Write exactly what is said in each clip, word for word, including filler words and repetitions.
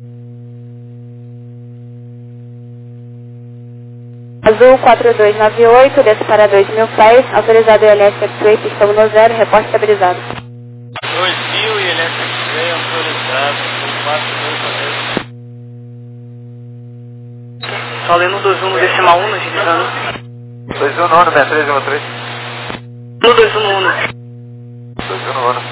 Azul quatro dois nove oito, desce para dois mil pés, autorizado I L S X-Ray, pistão no zero, reporte estabilizado. dois mil e I L S X-Ray, autorizado, quatro dois nove oito. Só lendo dois um no decimal um, agilizando. dois um no ano, sessenta e três vírgula três. No dois um no um. dois um no ano.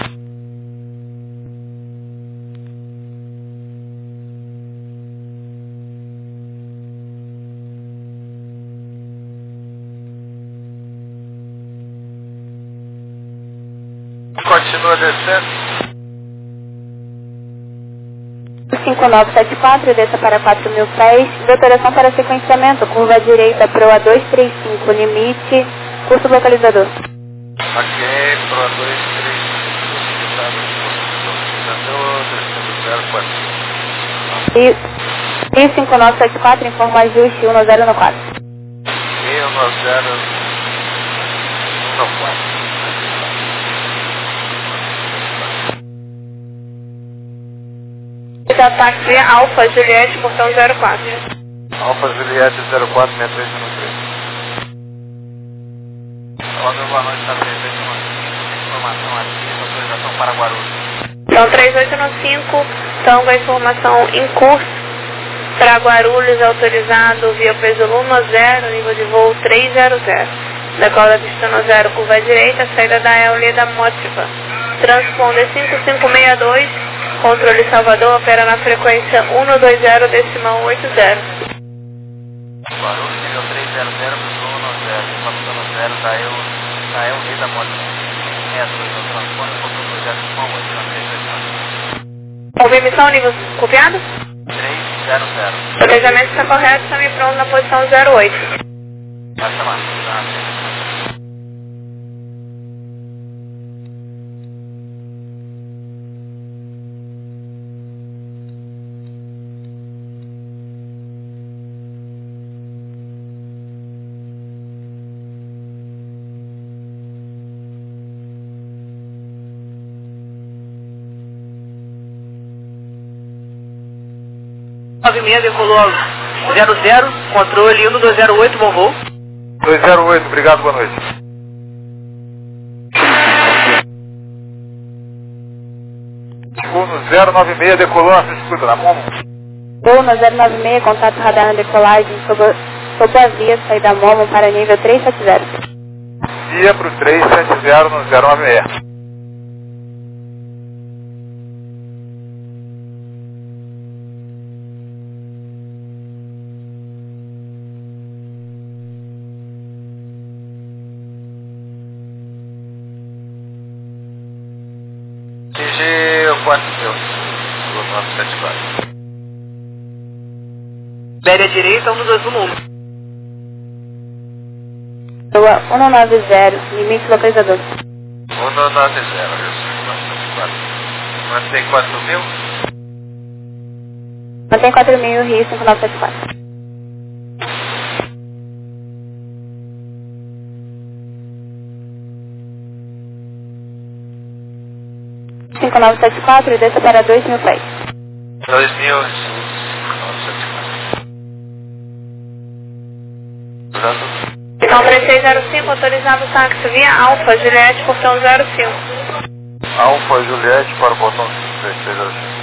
Continua descendo. cinco nove sete quatro, desça para quatro mil pés, deterioração para sequenciamento, curva direita, proa dois três cinco, limite, curso localizador. Ok, proa dois três cinco, E, e cinco nove sete quatro, informa ajuste um zero no quatro. um zero no quatro. Táxi Alfa Juliette, portão zero quatro. Alfa Juliette zero quatro seis três um três. Olá, boa noite, está presente uma informação aqui, autorização para Guarulhos. Então três oito cinco, então com a informação em curso para Guarulhos, autorizado via peso Luma zero, nível de voo três zero zero. Decola pista no zero, curva direita, saída da Eole da Mótriva. Transponder cinco cinco seis dois. Controle Salvador opera na frequência um dois zero decimal oito zero. Guarulhos, nível três zero zero, um zero, quatro zero, da Eu, da Eu, Rei da Moto. É, dois, no transponder, controle dois zero decimal oito, na três zero zero. Houve emissão, nível copiado? três zero zero. O planejamento está correto, está me pronto na posição zero oito. Vai chamar, tá? nove seis decolou zero zero, controle um dois zero oito, bom voo. dois zero oito, obrigado, boa noite. Uno zero nove seis decolou, você escuta na mão? Uno zero nove seis, contato radar na decolagem, sob, sob a via, saída Momo para nível três sete zero. Via para o três sete zero no zero nove seis. quatro mil, novecentos e setenta e quatro. Média direita, um dois um um. Proa um nove zero, limite localizador. um nove zero, novecentos e quatro. Mantém quatro mil? Mantém quatro mil, Rio cinco nove sete quatro. cinco nove sete quatro, desça para dois mil pés. dois mil, cinco nove sete quatro. Então três seis zero cinco, autorizado o táxi via Alfa Juliette, portão zero cinco. Alfa Juliette para o portão três seis zero cinco.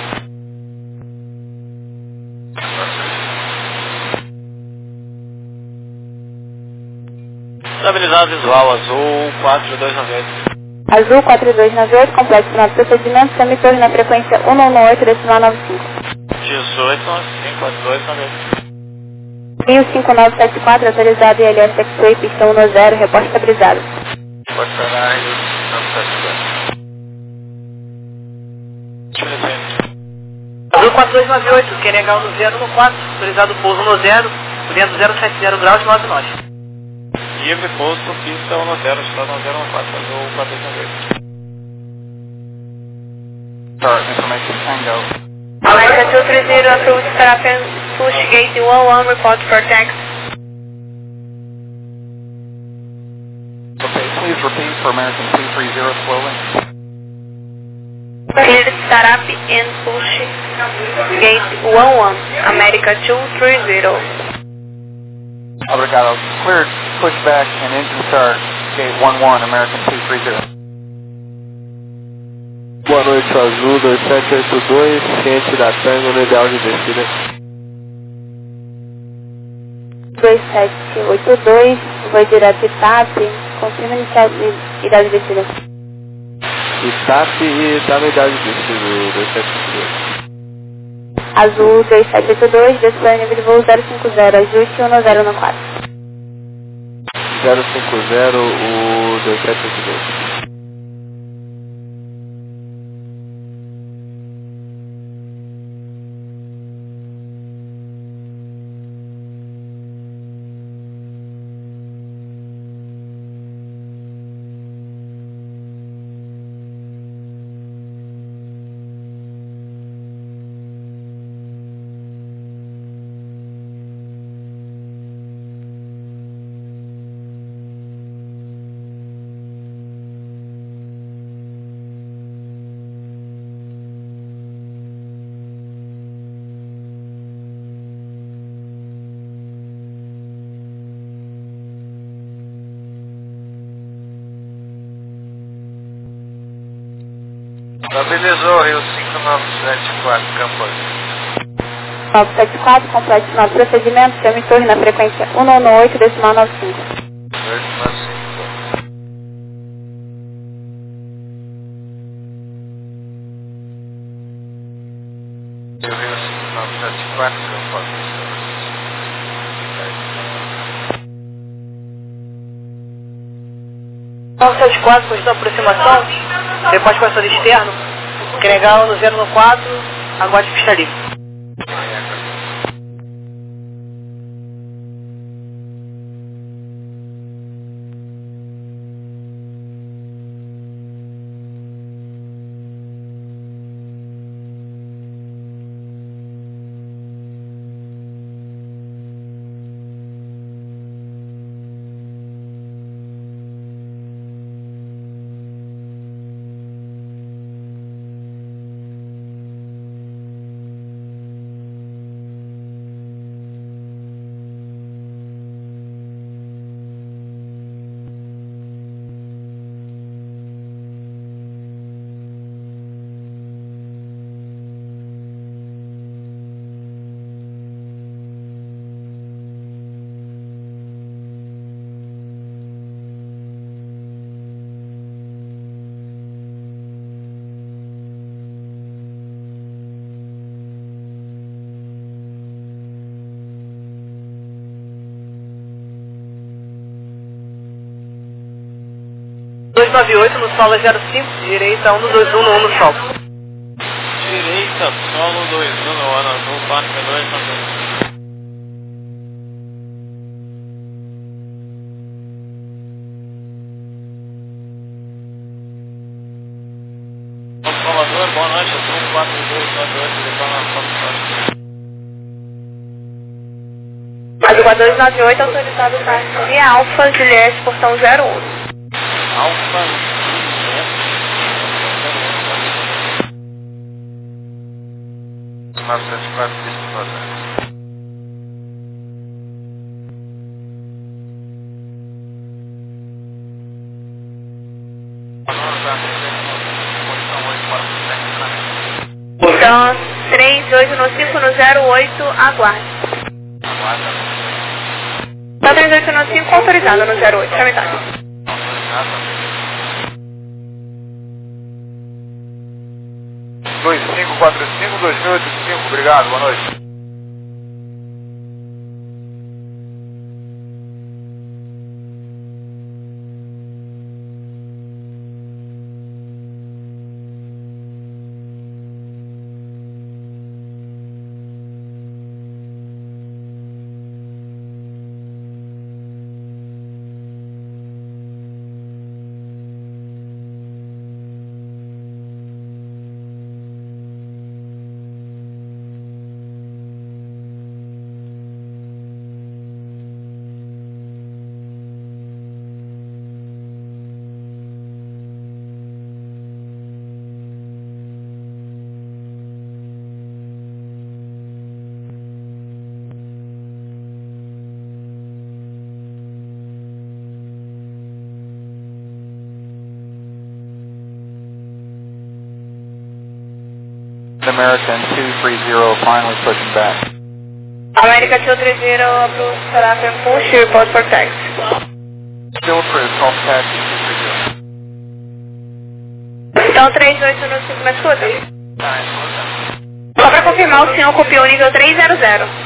Estabilidade visual azul quatro dois nove oito. Azul quatro dois nove oito, complexo final de procedimento, semitorre na frequência um um oito decimal nove cinco. dezoito nove cinco, quatro dois nove oito. Rio cinco nove sete quatro, autorizado I L S X-Ray, pistão no zero, reporte estabilizado. Pode parar aí, não está Azul quatro dois nove oito, quer negar o no zero no quatro, autorizado pouso no zero, vento zero sete zero graus, nove nove. Livre pouso, pista um zero, está no zero no quatro, azul quatro dois nove oito. Start information Tango. Alaska two three zero, approved Sarapen, push gate one one, report for taxi. Okay, please repeat for American two three zero slowly. Clear Startup and push Gate one one, America two three zero. Obrigado. Cleared, pushback and engine start. Gate one one, American two three zero. Boa noite, Azul dois sete oito dois, ciente da Tango no ideal de descida. dois sete oito dois, vou direto de T A P, confirma inicial de ideal de descida. Itap e tá no ideal de descida, dois sete oito dois. Azul dois sete oito dois, desplane nível de voo zero cinco zero, ajuste um zero no quatro. zero cinco zero, o dois sete oito dois. Estabilizou Rio cinco nove sete quatro, campo azul. nove sete quatro, complete nosso procedimento, chame torre na frequência um nove oito, decimal nove cinco. oito nove cinco. Rio cinco nove sete quatro, campo azul. nove sete quatro, posição de aproximação, depois de passado externo, Gregal no zero um quatro, aguarde pista livre. dois nove oito no solo zero cinco, direita um dois um no um no solo. Direita, solo dois um no ano azul, parque dois nove oito. Salvador, boa noite, azul quatro dois nove oito, depois na Solo. Azul quatro dois nove oito, autorizado para de Alfa, Juliette, portão zero um. Alfa, nove sete quatro, pista vazante. Então, três oito no cinco no zero oito, aguarde. Então, três oito no cinco, autorizado no zero oito, tramitado. dois cinco quatro cinco, dois mil e oitenta e cinco, obrigado, boa noite. American two three zero, finally pushing back. America two three zero, approach South African push, report for taxi. Still approved, call for taxi two three zero. Então três oito no cinco, me escuta? Tá, escuta. Só para confirmar, o senhor copiou o nível trezentos.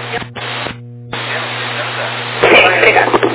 Sim, obrigado.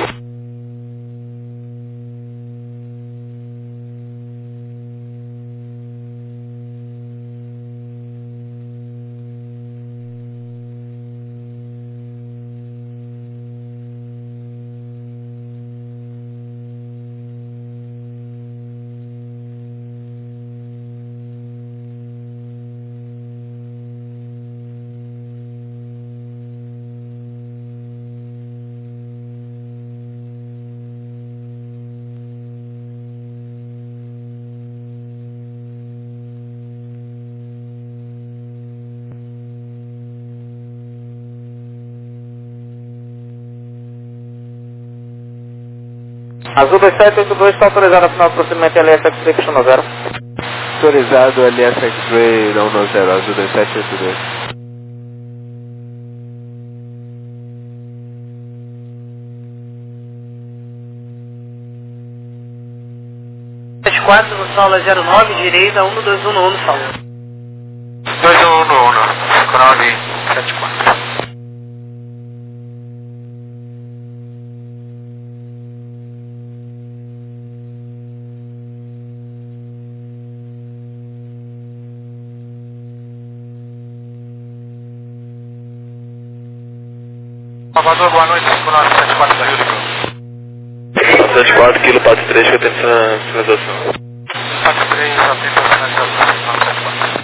Azul dois sete oito dois está autorizado a final do procedimento L S X-Ray Cristiano zero. Autorizado L S X-Ray não no zero, Azul dois sete oito dois. sete quatro no sala zero nove, direita um dois um no um no sala. dois um um no um, Crowley sete quatro. Salvador, boa noite, Crowley sete quatro da Rio de Janeiro. sete quatro, quilo pato três, que eu tenho essa finalização. Pato três, já tem essa finalização, sete quatro.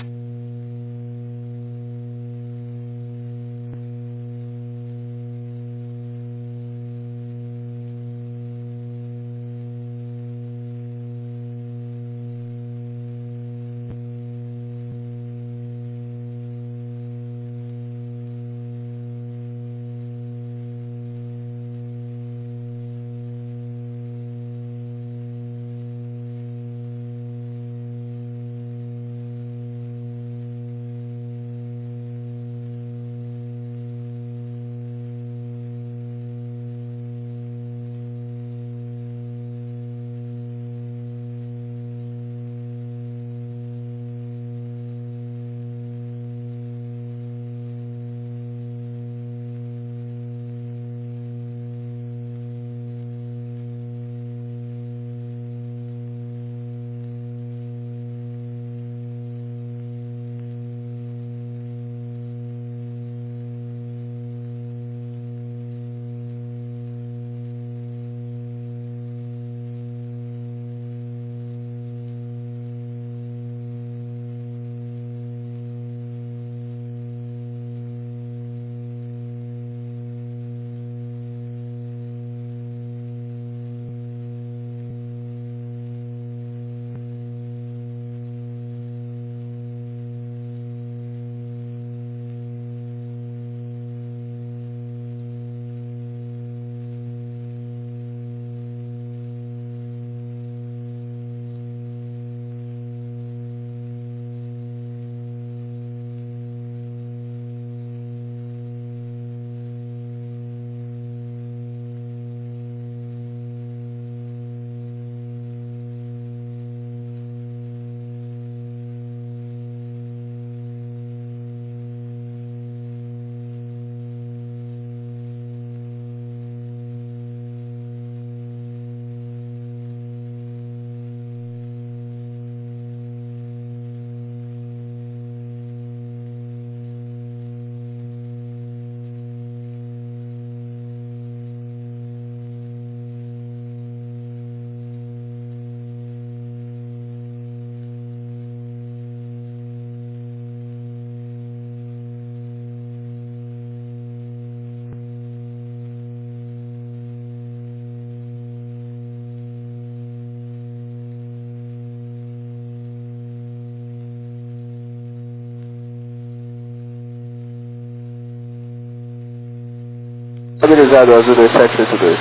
Estabilizado, Azul dois sete oito dois.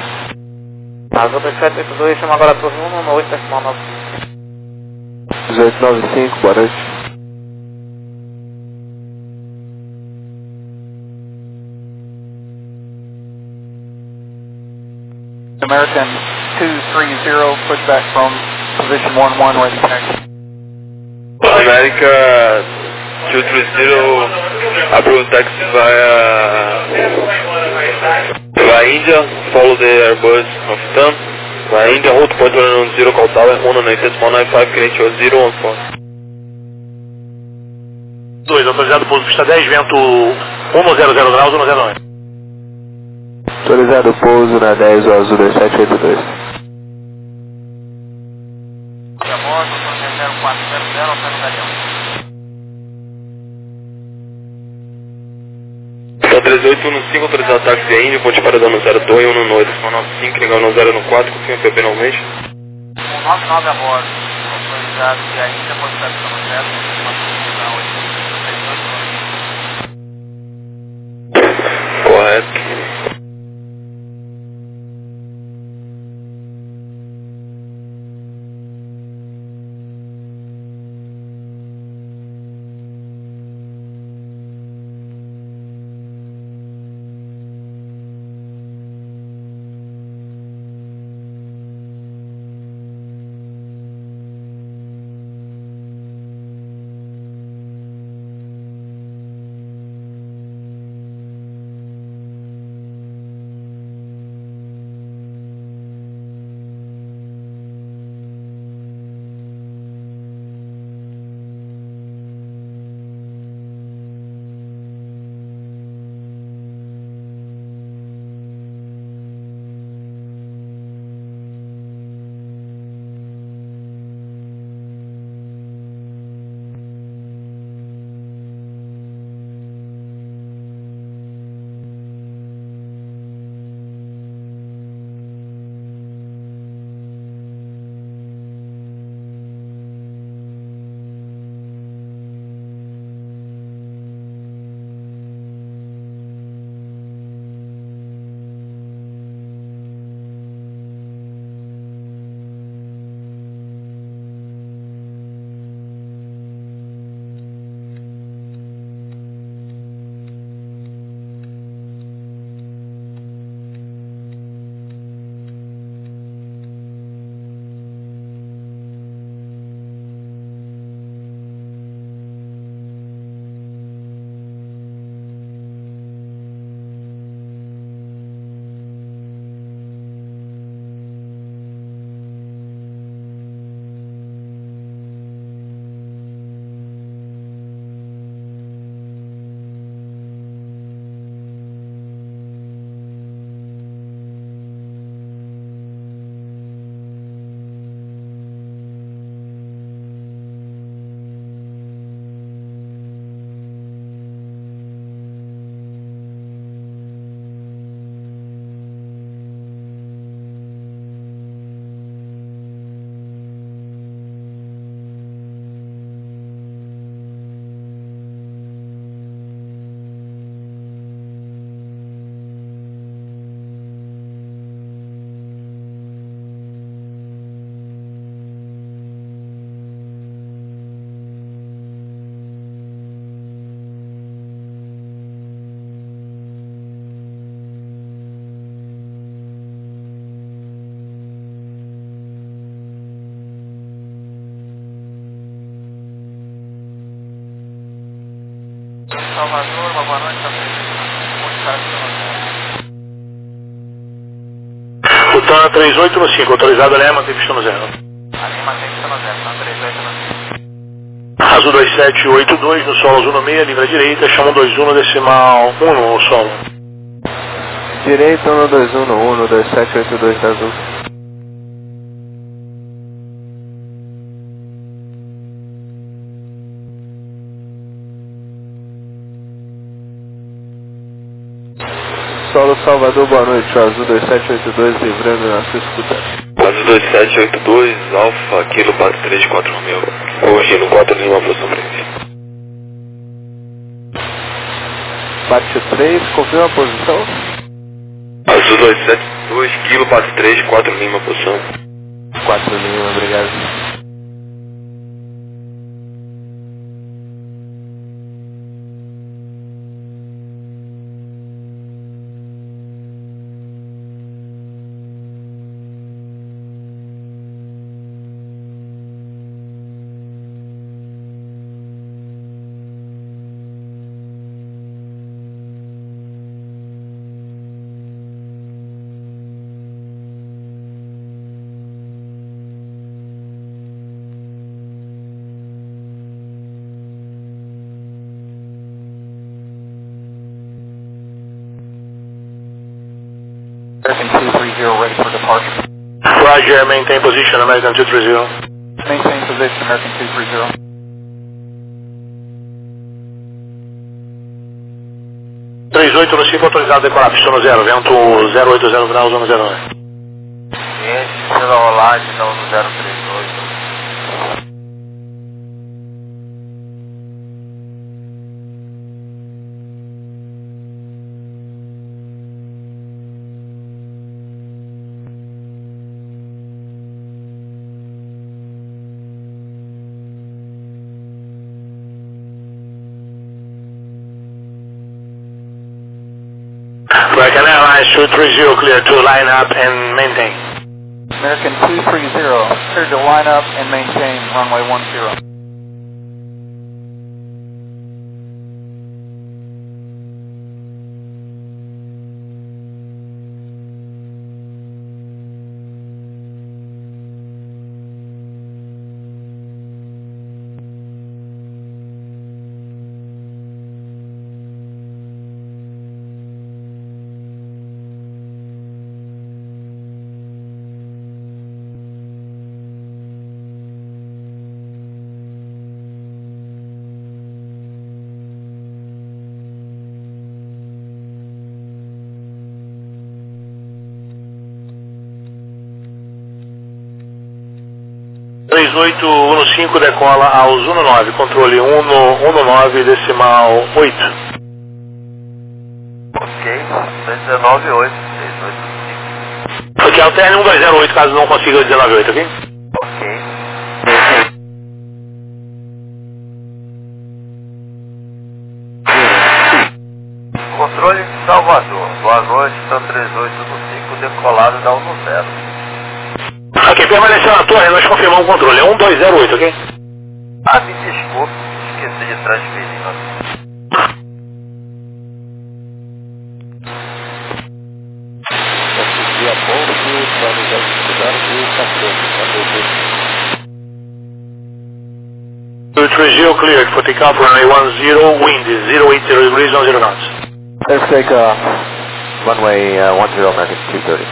Azul dois sete oito dois, chama agora turno um no oito decimal nove. dezoito nove cinco, boa noite. American two three zero, pushback from position one one, ready to taxi. America two three zero, approve taxi via, via India, follow the Airbus of TAM, via India, route point one one zero, call tower, one nine six one nine five, cliente zero one four. dois, autorizado pouso pista dez, vento um zero zero graus, um zero nove. Autorizado pouso na dez, o azul dois sete oito dois. A bordo, zero quatro zero zero, ao pé do Galeão. Então três oito um cinco, autorizado táxi via Índia, ponte para dano zero dois um oito, um nove cinco, legal no zero quatro, confirma P P novamente. um nove nove a bordo, autorizado via Índia, ponte para dano zero, confirma oito. Correto. Salvador, uma boa noite, ponte para O TAM três oito um cinco, autorizado a Lema, tem pista no zero. A Lima tem pista no zero, TAM três oito um cinco. Azul dois sete oito dois, no solo azul no meio, livre à direita, chama um dois um no decimal um no solo. Direita um dois um no um, no dois sete oito dois da azul. Solo Salvador, boa noite, o azul dois sete oito dois, livrando na sua escuta. Azul dois sete oito dois, Alfa, Kilo quatro três quatro Romeo. Corrigindo quatro Lima, posição prevista. Parte três, confirma a posição. Azul dois sete dois, Kilo quatro três quatro Lima, posição. quatro Lima, obrigado. American two three zero ready for departure. Roger, maintain position, American two three zero. Maintain position, American two three zero. três oito no cinco autorizado a decolar, pistão no zero, vento zero oito zero graus, zona zero nove. Ciente, pela rolagem, então no zero três oito. American Airlines two three zero clear to line up and maintain. American two three zero, cleared to line up and maintain runway one zero. três oito um cinco decola ao Zuno nove, controle um nove decimal oito. Ok, dezenove oito, três oito cinco. Ok, alterne um dois zero oito caso não consiga o dezenove oito, ok? Ok. Controle de Salvador, boa noite, então três oito um cinco, decolado da um zero. Ok, permaneceu na torre, nós confirmamos o controle, é um dois zero oito, ok? Ah, me desculpe, esqueci de transferir. Via Bolso, vamos estudar o catorze, two three zero cleared for takeoff runway one zero, wind is zero eight zero degrees, one zero knots. Clear for takeoff, runway uh, one zero, American two thirty.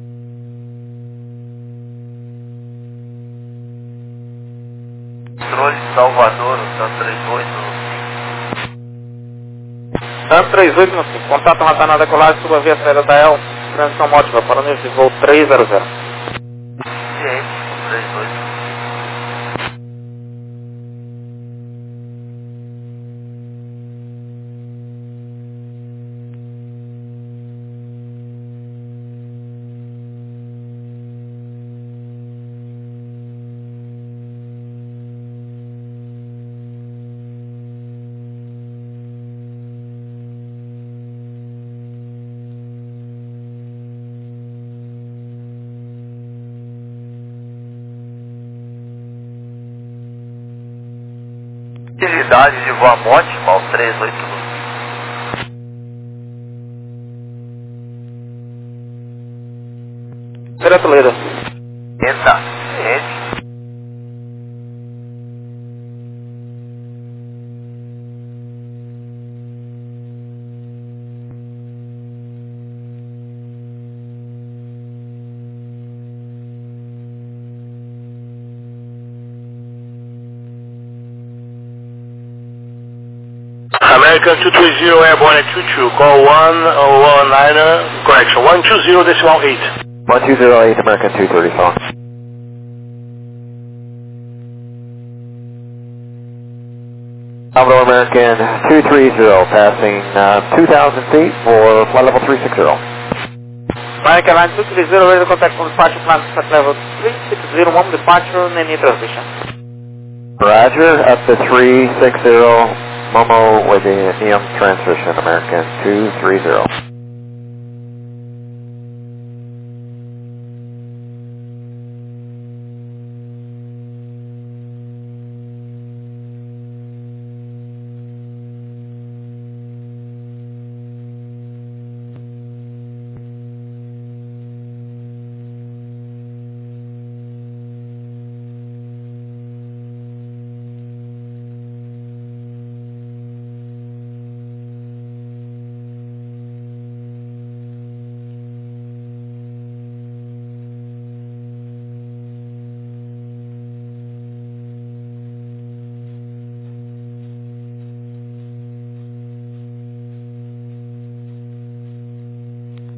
Controle de Salvador, então três oito TAM três oito no cinco, contato radar na decolagem, suba via saída da E L, transição ótima, para o nível de voo três zero zero. ciente, três oito. Atividade de voo a monte, mal três oito um. Direto Leda. Eita, ciente. American two three zero airborne at two two, call one one niner, correction, one two zero decimal eight. one two zero eight, American two thirty, phone. Salvador American two three zero, passing uh, two thousand feet for flight level three sixty. American Line two three zero, ready to contact from departure plan flight level three sixty, one departure, Nene transmission. Roger, up to three sixty, Momo with the N E O M transmission, American two three zero.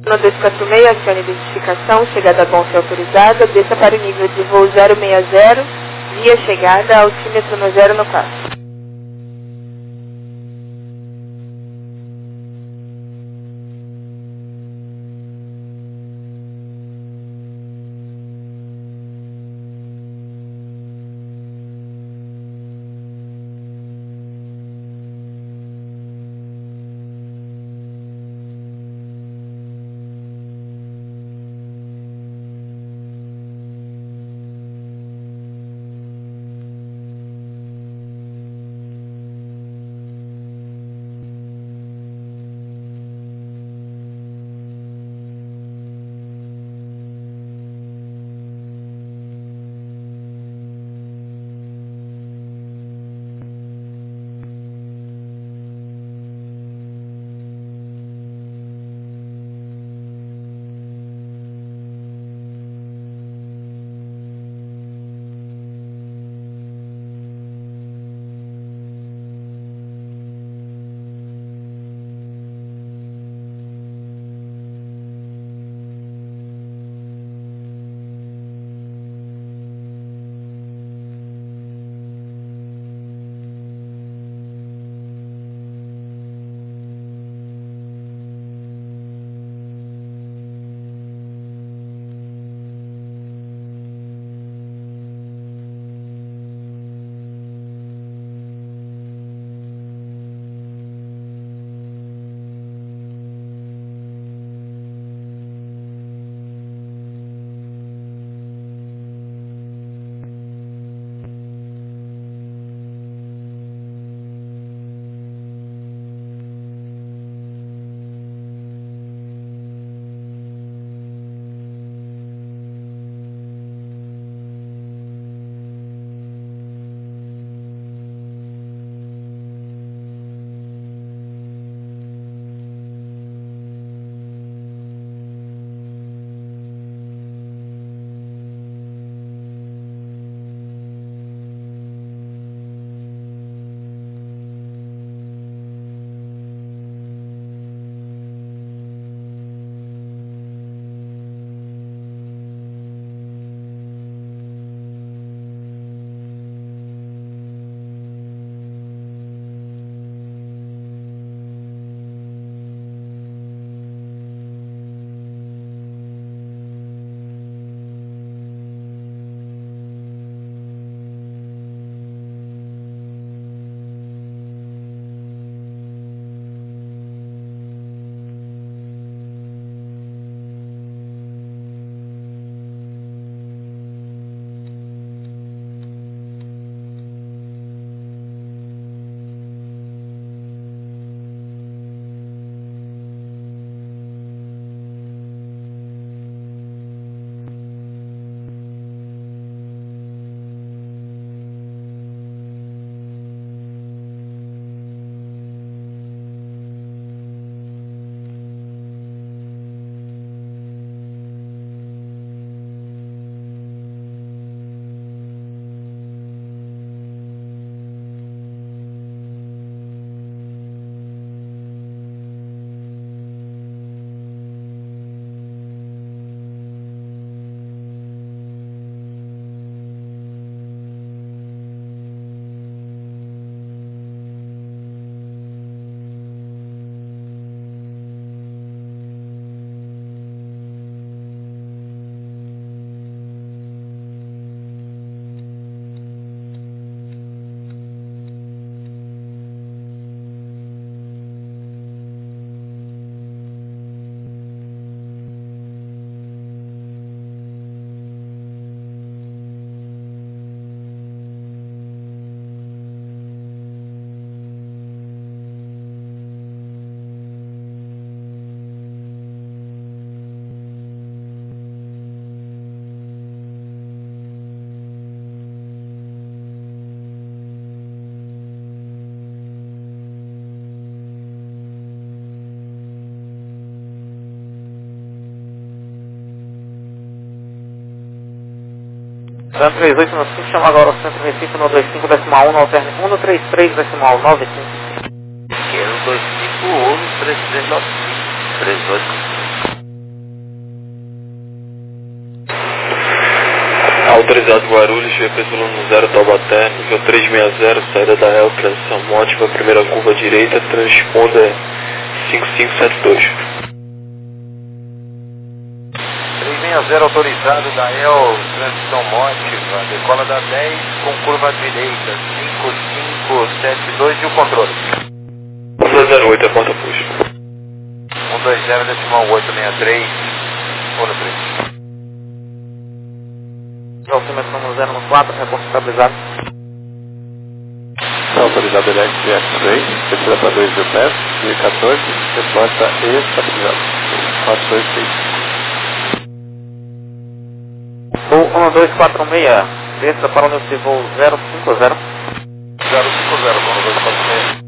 No dois quatro seis, acione identificação, chegada a Bonte autorizada, desça para o nível de voo zero seis zero, via chegada, altímetro no zero no quatro. Centro três oito no cinco, chama agora o Centro Recife no dois cinco decimal um, no alterne um no três três decimal nove cinco. Esquerdo dois cinco um no três três nove cinco, três oito. Autorizado Guarulhos, V P volume zero Taubaté, nível trezentos e sessenta, saída da L, transição mótica, primeira curva direita, transponda cinco cinco sete dois. trezentos e sessenta autorizado da L, transição mótica, decola da dez com curva direita, cinco cinco sete dois e o controle. um dois zero oito, é porta push. um dois zero decimal oito seis três, Ono três. Altímetro número zero um quatro, reporte estabilizado. Autorizado L X X-Ray, descida para dois mil pés, mil e quatorze, resposta estabilizada. quatro dois seis. Voo um dois quatro seis, desça para o nível de voo zero cinco zero. zero cinco zero, um dois quatro seis.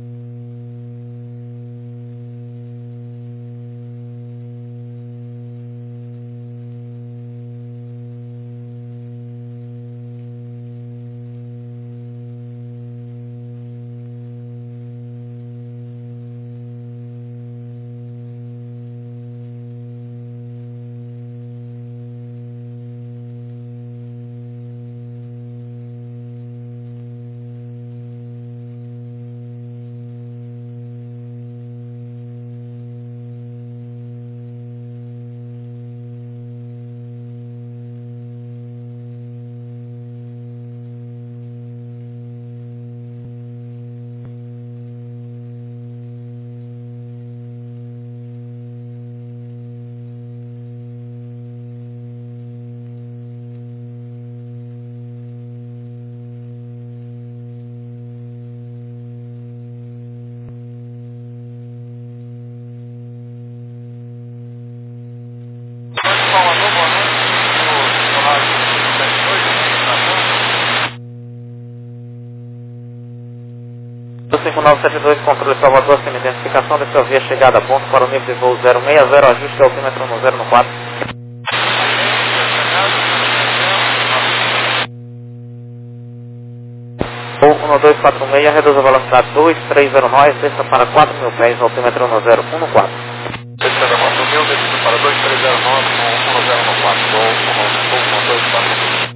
cinco nove sete dois, controle Salvador, sem identificação, dessa via chegada, ponto para o nível de voo zero seis zero, ajuste altímetro no zero um quatro. Voo um dois quatro seis, reduz a velocidade dois três zero nove, desça para quatro mil pés, altímetro no zero um quatro. Desça da quatro mil, desça para dois três zero nove, um zero um quatro, voo um dois quatro seis.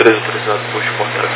três autorizado, push por trás.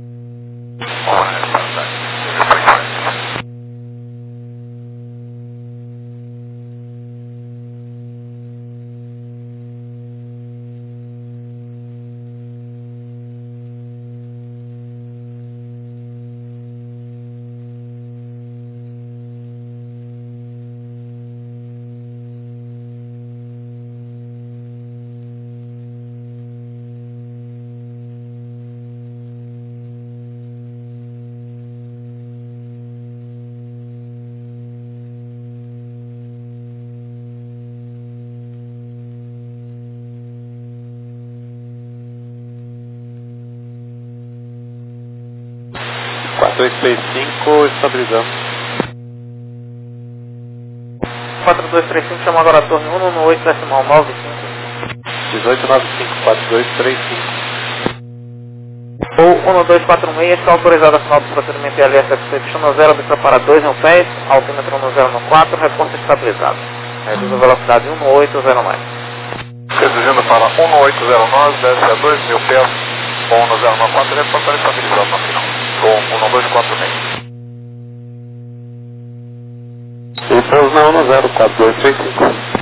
quatro dois três cinco, estabilizamos. quatro dois três cinco, chama agora a torre um um oito, decimal nove cinco. dezoito nove cinco, quatro dois três cinco. Ou um dois quatro seis, está autorizado a final do procedimento I L S F C, destino zero, desça para dois mil pés, altímetro um zero um quatro, reporte estabilizado. Reduz a velocidade um oito zero nove. Reduzindo para um oito zero nove, desce a dois mil pés, um zero nove quatro, reporte estabilizado na final. Com um dois quatro seis. E pouso na um zero, quatro dois três cinco.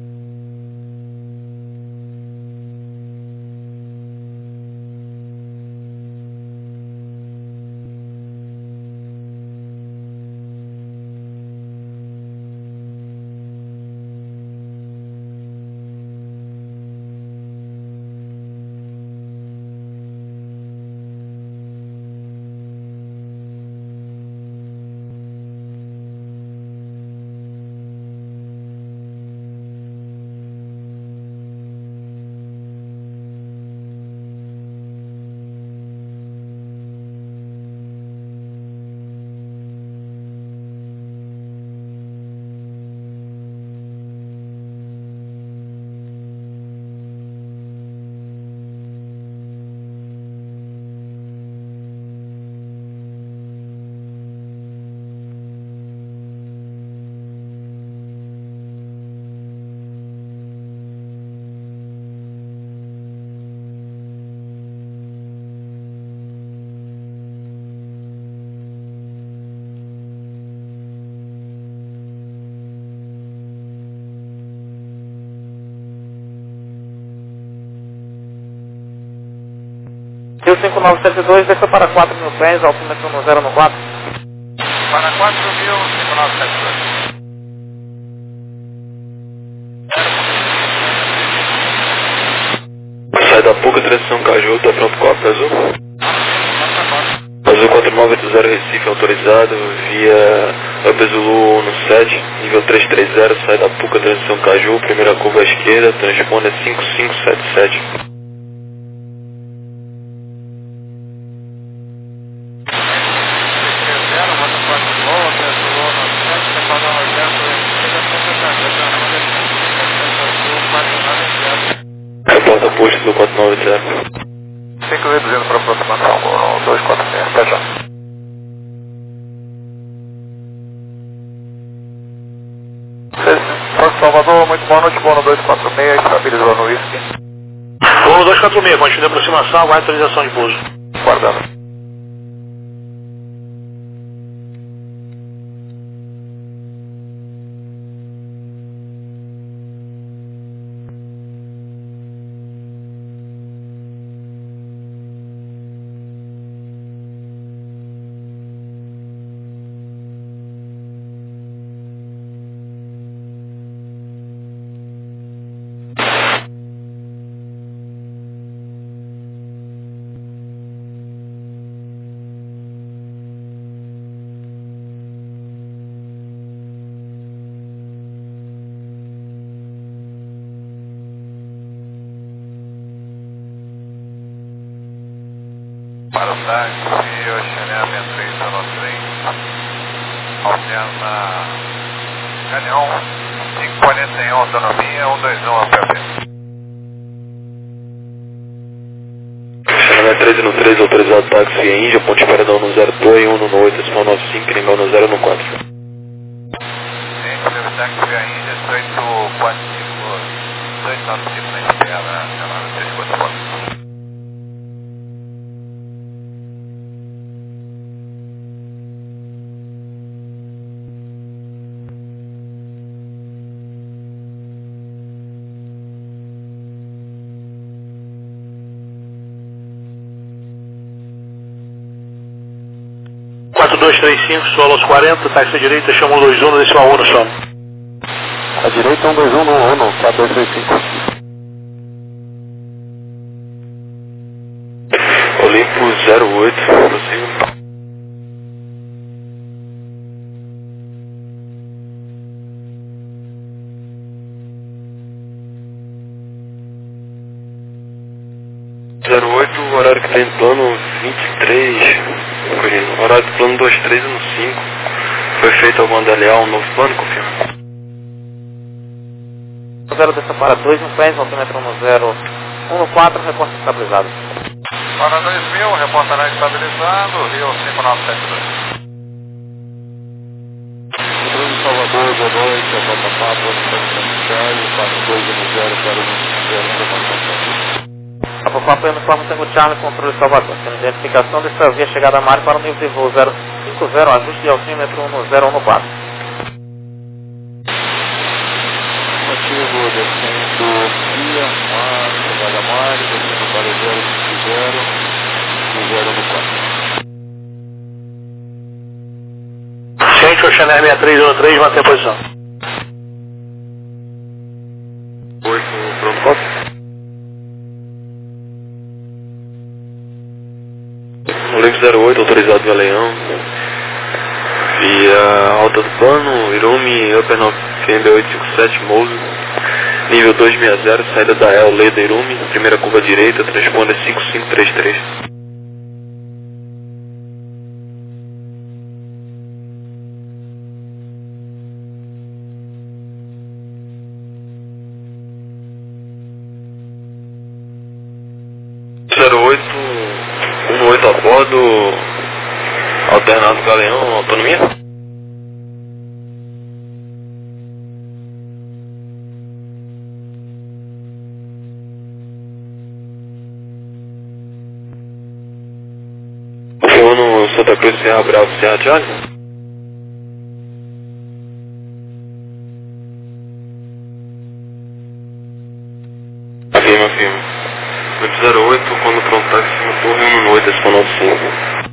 Rio cinco nove sete dois, desça para quatro mil pés, altímetro um zero um quatro. Para quatro mil, cinco nove sete dois. Sai da Puca, transição Caju, tá pronto com a Azul. Azul quatro nove oito zero, Recife autorizado, via Up Zulu um sete, nível três três zero, sai da Puca, transição Caju, primeira curva à esquerda, transponder cinco cinco sete sete. Reporta posto do quatro nove zero. cinco reduzindo para aproximação, um dois quatro seis, até já. Porto Salvador, muito boa noite, boa no dois quatro seis, estabilizou no whisky. Boa no dois quatro seis, continua a aproximação, aguarda autorização de pouso. Guardando. Para o táxi, Oceania três zero três, alterna Galeão, cinco quarenta e um, autonomia, um dois um, P P. Oceania três zero três, autorizado táxi via Índia, ponte Paredão no zero dois, um no oito, decimal nove cinco, nível no zero um quatro. Gente, o táxi via Índia, oito quatro cinco, dois nove cinco na espera, chamada três quatro quatro. dois três cinco, solo aos quarenta, taxa direita, chama um dois um, decimal um no sono. A direita um dois um no Uno, quatro dois três cinco. Olimpo zero oito, prossigo. zero oito, horário que tem plano vinte e três, horário do plano dois três no cinco. Foi feito algum andaleal, um novo plano, confirma. zero dessa para dois no pés, altímetro no zero um no quatro, reporte estabilizado. Para dois mil, reportará estabilizando, Rio cinco nove sete dois. Controle Salvador, boa noite, a Rota quatro, Charlie, quatro dois um zero, zero um zero, informação. A Popapa uniforme Tango Charlie, controle Salvador. Tendo identificação desta via chegada a mar para o nível de voo zero cinco zero, ajuste de altímetro no zero um no quatro. Motivo descendo via, mar, chegada mar, descendo para o zero cinco zero, no zero um no quatro. Centro Chanel seis três um três, mantém a posição. oito, pronto, copy. Olimpo zero oito, autorizado via Leão. Via alta do plano, Irumi, Upper November oito cinco sete, Mouse. Nível dois seis zero, saída da El Leda Irumi, primeira curva direita, transponder cinco cinco três três. zero oito, um oito a bordo, alternado Galeão, autonomia? Uno Santa Cruz, Serra Bravo, Serra Charlie? Afirma, afirma. zero oito, quando pronto, táxi na torre um no oito, exponencial cinco.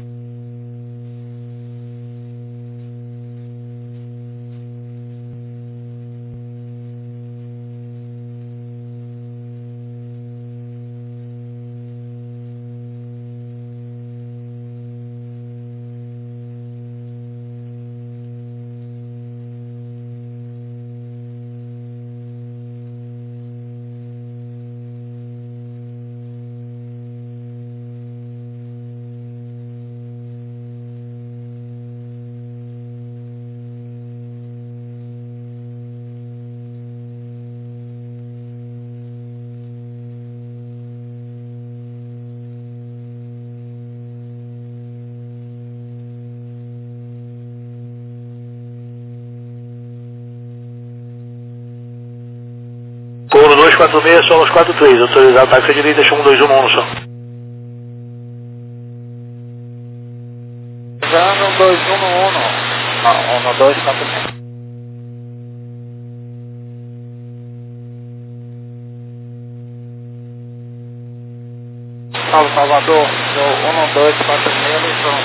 Coro dois quatro seis, solos quatro três, autorizado táxi direita, chama um dois um no som. Usando dois um no um, não, um dois quatro seis. Salve Salvador, um dois quatro seis,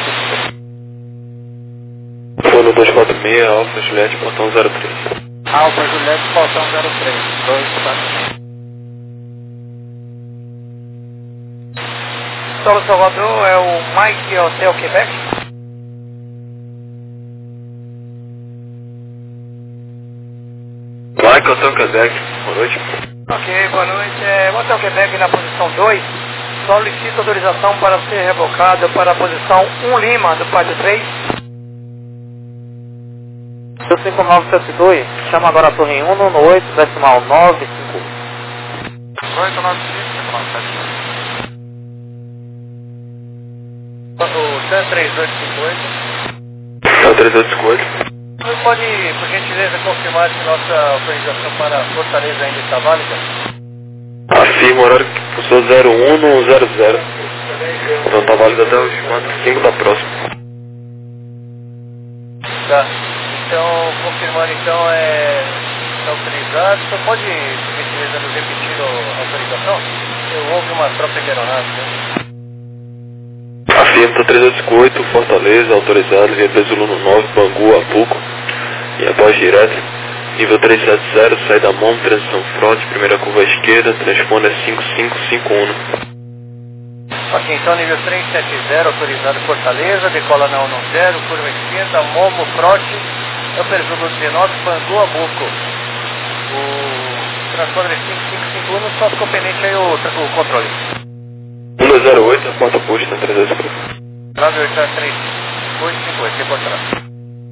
pronto. Fono dois quatro seis, Alfa Juliette, portão zero três. Alfa Juliette, portão zero três, dois quatro seis. Solo Salvador é o Mike Hotel Quebec? Mike Hotel Quebec, boa noite. Ok, boa noite. É, o Hotel Quebec na posição dois solicita autorização para ser rebocado para a posição um Lima do pátio três. cinco nove sete dois, chama agora a torre um no oito, decimal nove cinco. oito nove cinco, cinco nove sete dois. O C três oito cinco oito. três oito cinco oito. Você pode, por gentileza, confirmar se nossa autorização para Fortaleza ainda está válida? Afirma o horário que pulsou zero um no zero zero. Então está válido até os cinco da próxima. Tá. Então, confirmando então, é está autorizado. Você pode, por gentileza, nos repetir a autorização? Eu houve uma troca de aeronave, né? Fiesta trezentos e cinquenta e oito, Fortaleza, autorizado, via peso Luno nove, Bangu, Apuco, e após direto. Nível trezentos e setenta, saída mão, transição front, primeira curva à esquerda, transponder cinco cinco cinco um. Ok, então nível trezentos e setenta, autorizado Fortaleza, decola na um zero, curva esquerda, Momo, front, upper Zulu dezenove, Bangu, Abuco. O transponder cinco cinco cinco um, só ficou pendente aí o, o controle. um zero oito, porta posta, trezentos e cinquenta. nove oito três oito cinco oito, reportará.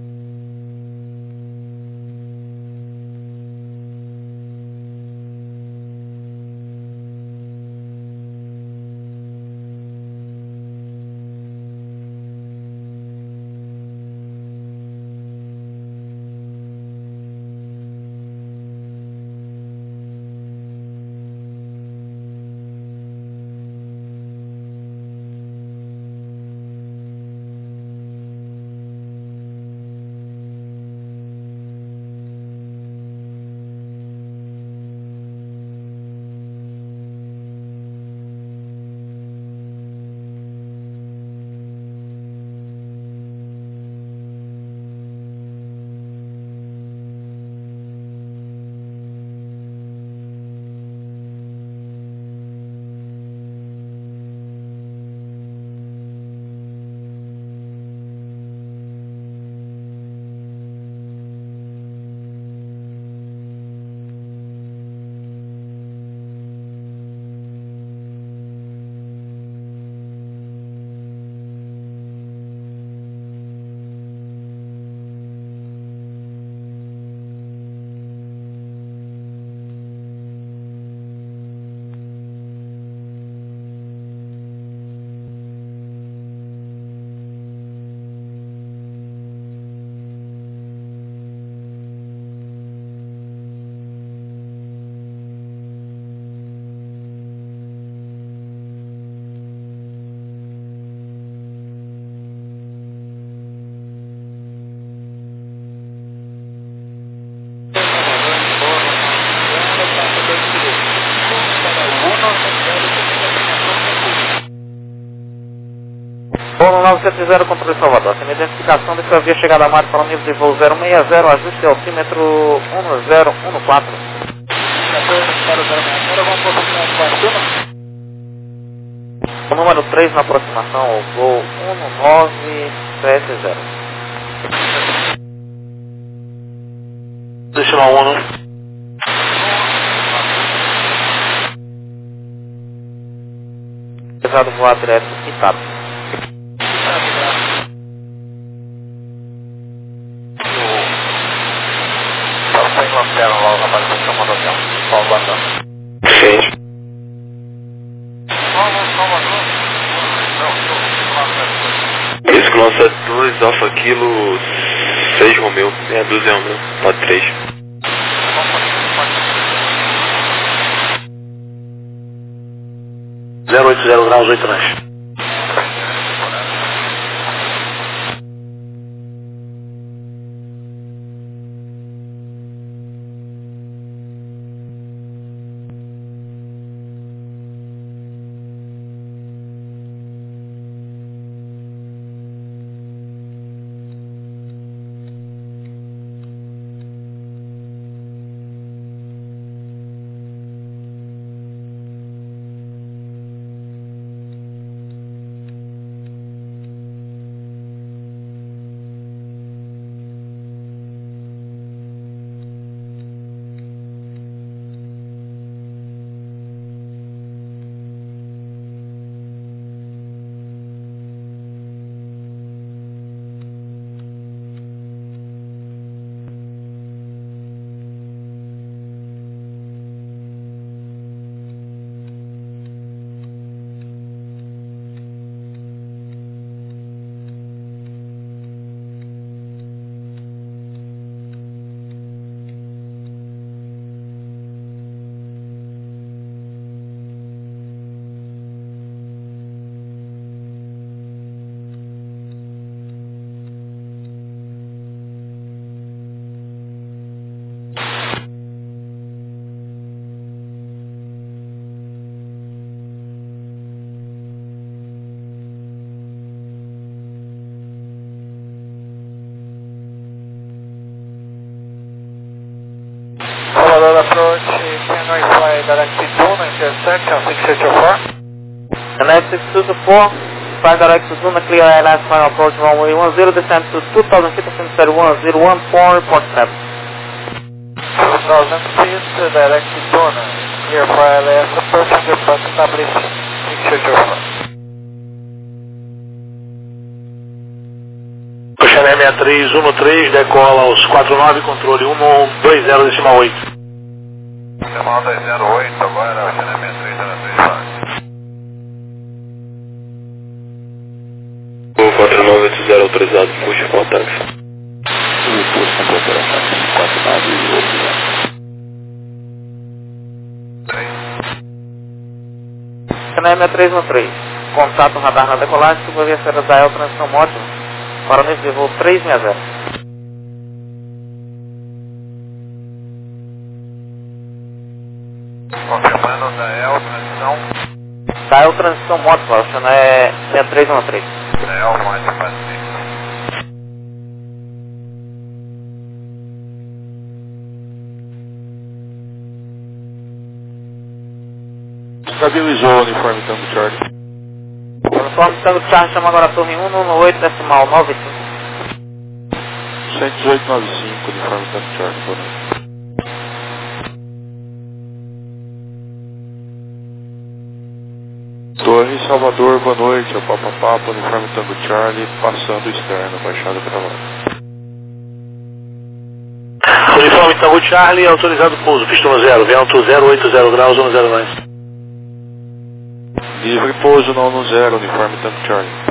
nove sete zero, controle Salvador. Tem identificação de sua via chegada a mar para o nível de voo zero seis zero, ajuste altímetro um zero um quatro. O número três na aproximação, voo um nove sete zero. Deixa eu um. Pesado voar direto, quitado. Lanterna lá, o rapaz que está mandando hotel. Qual o botão? Sim. Esse que lança dois, Alfa Kilo seis Romeu, meia dúzia Romeu, pode três. zero oito zero graus, oito nós. Clear approach, can I fly direct to Duna, intersection six eight two four? N S six two two four, fly direct to Duna, clear I L S, final approach runway one zero, descend to two thousand feet, ascend one zero one four, report seven. two thousand feet, direct to Duna, clear for I L S, approach underpass established six eight two four. Xané seis três um três, decola aos quatro nove, controle um um dois zero decimal oito. Decimal dois zero oito, agora o Xané seis três zero três faz. O quatro nove oito zero autorizado, puxa com o táxi. O posto completou a táxi quatro nove oito zero. Xané seis três um três, contato radar na decolagem, subir a serra da El transição móvel. Para o nível de voo três seis zero. Confirmando da E L, transição. Da El transição móvel, o Xané seis três um três. Da E L, mais Pacífico. Estabilizou o uniforme Tango Charlie. Uniforme Tango Charlie, chama agora a torre um um oito decimal nove cinco. cento e dezoito noventa e cinco, uniforme Tango Charlie, boa noite. Torre Salvador, boa noite, é o Papa Papa, uniforme Tango Charlie, passando o externo, baixada gravada. Uniforme Tango Charlie, autorizado pouso, pistão zero, vento zero oito zero graus, um zero nove. Livre pouso no um zero, uniforme Tango Charlie.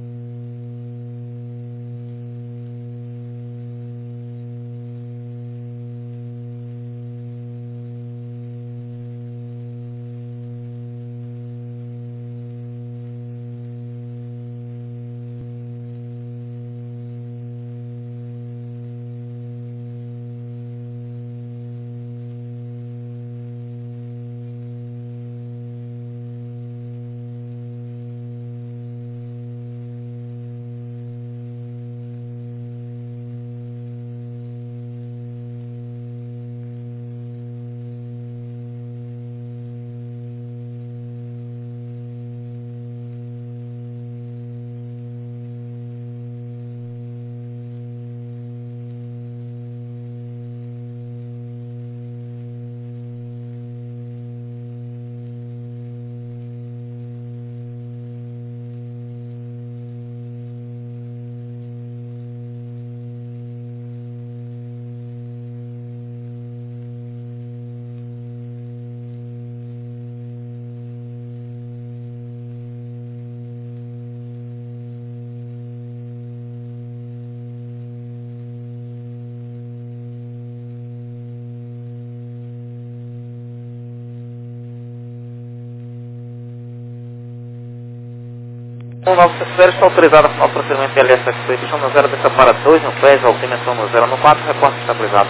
um nove sete zero está autorizado ao procedimento L S X P, pistão no zero, desça para dois no pés, altimetro no zero no quatro, reporte estabilizado.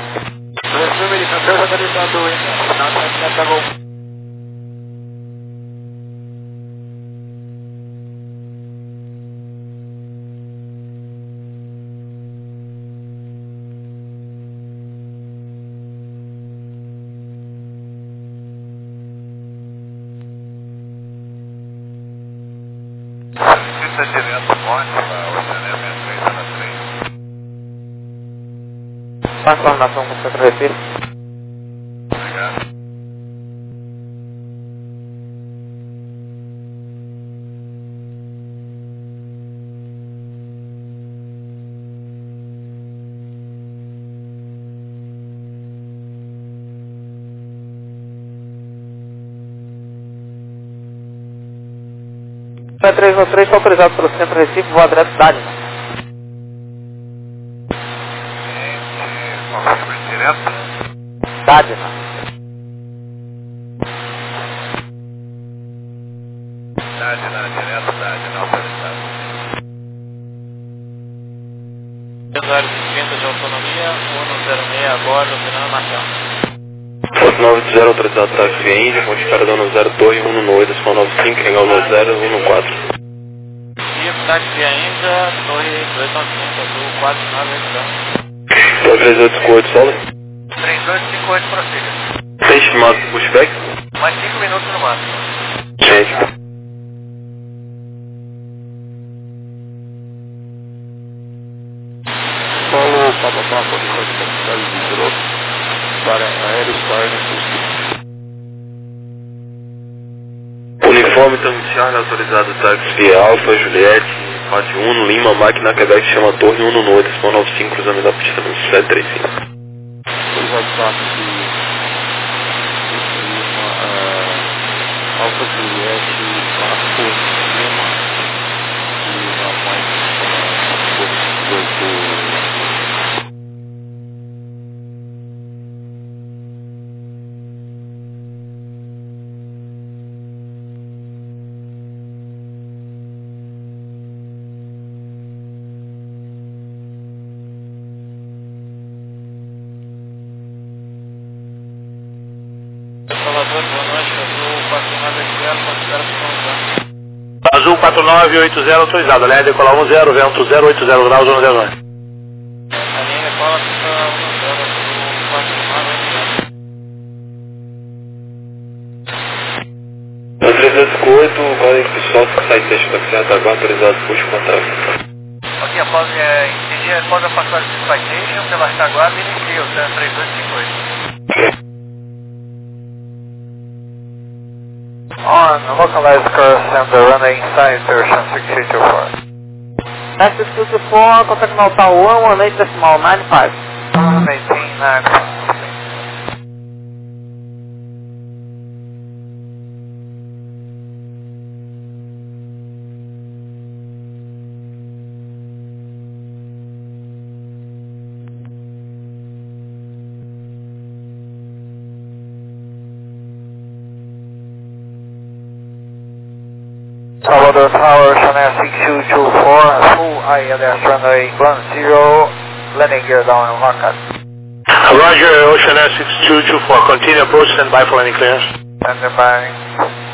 Direto ponte para o Xané seis três zero três. Faz coordenação com o centro de refiro. Obrigado. seis três um três está autorizado pelo centro Recife, voa direto cidade. Confirma direto. Cidade. Cidade, na direto, cidade, não autorizado. Usuário de cinquenta de autonomia, um zero seis agora, operando marcando. quatro nove oito zero autorizado táxi via Índia, Monte Caradona zero dois um um oito, decimal nove cinco, Regal nove zero um quatro. E táxi via Índia, torre dois nove cinco, azul quatro nove oito zero. três oito cinco oito, solo. três oito cinco oito, prossiga. estimado do pushback? Mais cinco minutos no máximo. Gente. Paulo Papa Papa, capital Cícero, para Aerostar Necusco. Uniforme Tango Charlie, autorizado táxi Alfa, Juliette, Rádio Uno, Lima, máquina Quebec, chama Torre Uno Noite, Spawn nove cinco, cruzamento da pista no sete três cinco. Autorizado táxi Lima, uh, Alfa, Juliette, Paco, Lima, e na máquina oito. Salvador, boa noite, Azul quatro nove oito zero autorizado, linha decolar um zero, vento zero oito zero graus, um zero nove. a linha decola pista um zero, Azul quatro nove oito zero. Na trezentos e oito, código pessoal, sai teste para criar tabaco, autorizado, puxa o contato. Ok, após é, entendi, após a passagem do citation pela Caguada, inicia o três dois cinco oito. On localized course and the running side version six eight two four. Taxi two two four, contact nautal one one eight decimal nine five. one eighteen nine five. Salvador Tower, Chanel six two two four, full I L S runway one zero, landing gear down and lock up. Roger, Ocean Air six two two four, continue approach, stand by for any clearance. Stand by.